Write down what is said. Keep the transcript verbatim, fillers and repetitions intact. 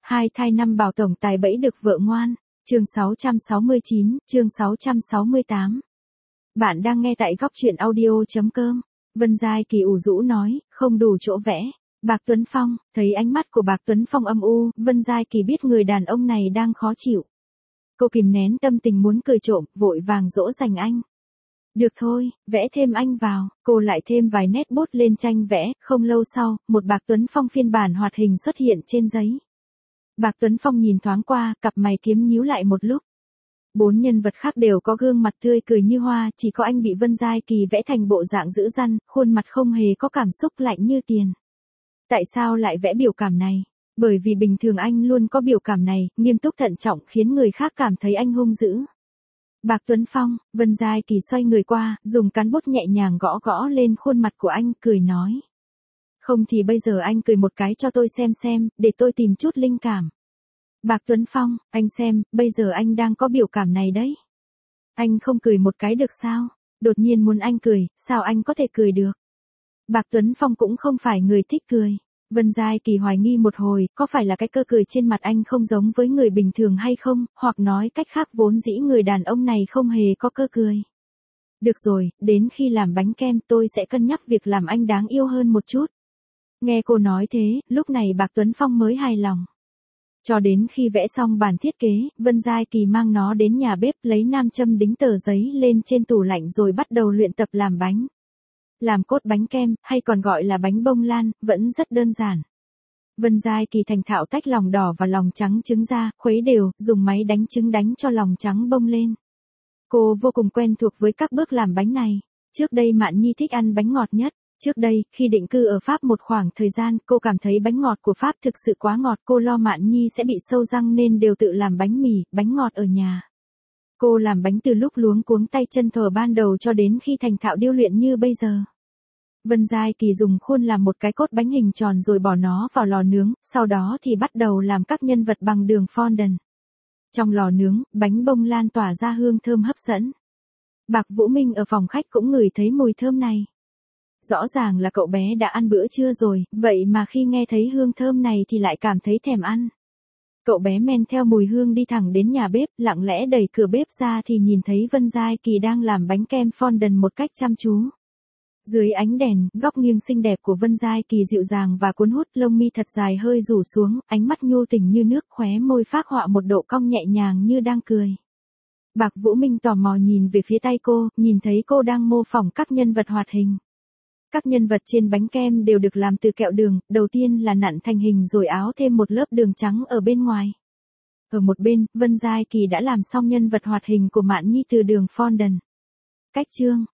Hai thai năm bảo tổng tài bẫy được vợ ngoan. Chương sáu trăm sáu mươi chín, chương sáu trăm sáu mươi tám. Bạn đang nghe tại góc truyện audio.com. Vân Giai Kỳ ủ rũ nói, không đủ chỗ vẽ. Bạc Tuấn Phong, thấy ánh mắt của Bạc Tuấn Phong âm u, Vân Giai Kỳ biết người đàn ông này đang khó chịu. Cô kìm nén tâm tình muốn cười trộm, vội vàng dỗ dành anh. Được thôi, vẽ thêm anh vào, cô lại thêm vài nét bút lên tranh vẽ, không lâu sau, một Bạc Tuấn Phong phiên bản hoạt hình xuất hiện trên giấy. Bạc Tuấn Phong nhìn thoáng qua, cặp mày kiếm nhíu lại một lúc. Bốn nhân vật khác đều có gương mặt tươi cười như hoa, chỉ có anh bị Vân Giai Kỳ vẽ thành bộ dạng dữ dằn, khuôn mặt không hề có cảm xúc lạnh như tiền. Tại sao lại vẽ biểu cảm này? Bởi vì bình thường anh luôn có biểu cảm này, nghiêm túc thận trọng khiến người khác cảm thấy anh hung dữ. Bạc Tuấn Phong, Vân Giai Kỳ xoay người qua, dùng cán bút nhẹ nhàng gõ gõ lên khuôn mặt của anh, cười nói. Không thì bây giờ anh cười một cái cho tôi xem xem, để tôi tìm chút linh cảm. Bạc Tuấn Phong, anh xem, bây giờ anh đang có biểu cảm này đấy. Anh không cười một cái được sao? Đột nhiên muốn anh cười, sao anh có thể cười được? Bạc Tuấn Phong cũng không phải người thích cười. Vân Giai Kỳ hoài nghi một hồi, có phải là cái cơ cười trên mặt anh không giống với người bình thường hay không, hoặc nói cách khác vốn dĩ người đàn ông này không hề có cơ cười. Được rồi, đến khi làm bánh kem tôi sẽ cân nhắc việc làm anh đáng yêu hơn một chút. Nghe cô nói thế, lúc này Bạc Tuấn Phong mới hài lòng. Cho đến khi vẽ xong bản thiết kế, Vân Giai Kỳ mang nó đến nhà bếp lấy nam châm đính tờ giấy lên trên tủ lạnh rồi bắt đầu luyện tập làm bánh. Làm cốt bánh kem, hay còn gọi là bánh bông lan, vẫn rất đơn giản. Vân Giai Kỳ thành thạo tách lòng đỏ và lòng trắng trứng ra, khuấy đều, dùng máy đánh trứng đánh cho lòng trắng bông lên. Cô vô cùng quen thuộc với các bước làm bánh này. Trước đây Mạn Nhi thích ăn bánh ngọt nhất. Trước đây, khi định cư ở Pháp một khoảng thời gian, cô cảm thấy bánh ngọt của Pháp thực sự quá ngọt, cô lo Mạn Nhi sẽ bị sâu răng nên đều tự làm bánh mì, bánh ngọt ở nhà. Cô làm bánh từ lúc luống cuống tay chân thuở ban đầu cho đến khi thành thạo điêu luyện như bây giờ. Vân Giai Kỳ dùng khuôn làm một cái cốt bánh hình tròn rồi bỏ nó vào lò nướng, sau đó thì bắt đầu làm các nhân vật bằng đường fondant. Trong lò nướng, bánh bông lan tỏa ra hương thơm hấp dẫn. Bạc Vũ Minh ở phòng khách cũng ngửi thấy mùi thơm này. Rõ ràng là cậu bé đã ăn bữa trưa rồi, vậy mà khi nghe thấy hương thơm này thì lại cảm thấy thèm ăn. Cậu bé men theo mùi hương đi thẳng đến nhà bếp, lặng lẽ đẩy cửa bếp ra thì nhìn thấy Vân Giai Kỳ đang làm bánh kem fondant một cách chăm chú. Dưới ánh đèn, góc nghiêng xinh đẹp của Vân Giai Kỳ dịu dàng và cuốn hút, lông mi thật dài hơi rủ xuống, ánh mắt nhu tình như nước, khóe môi phác họa một độ cong nhẹ nhàng như đang cười. Bạc Vũ Minh tò mò nhìn về phía tay cô, nhìn thấy cô đang mô phỏng các nhân vật hoạt hình. Các nhân vật trên bánh kem đều được làm từ kẹo đường, đầu tiên là nặn thành hình rồi áo thêm một lớp đường trắng ở bên ngoài. Ở một bên, Vân Giai Kỳ đã làm xong nhân vật hoạt hình của Mạn Nhi từ đường fondant. Cách chương,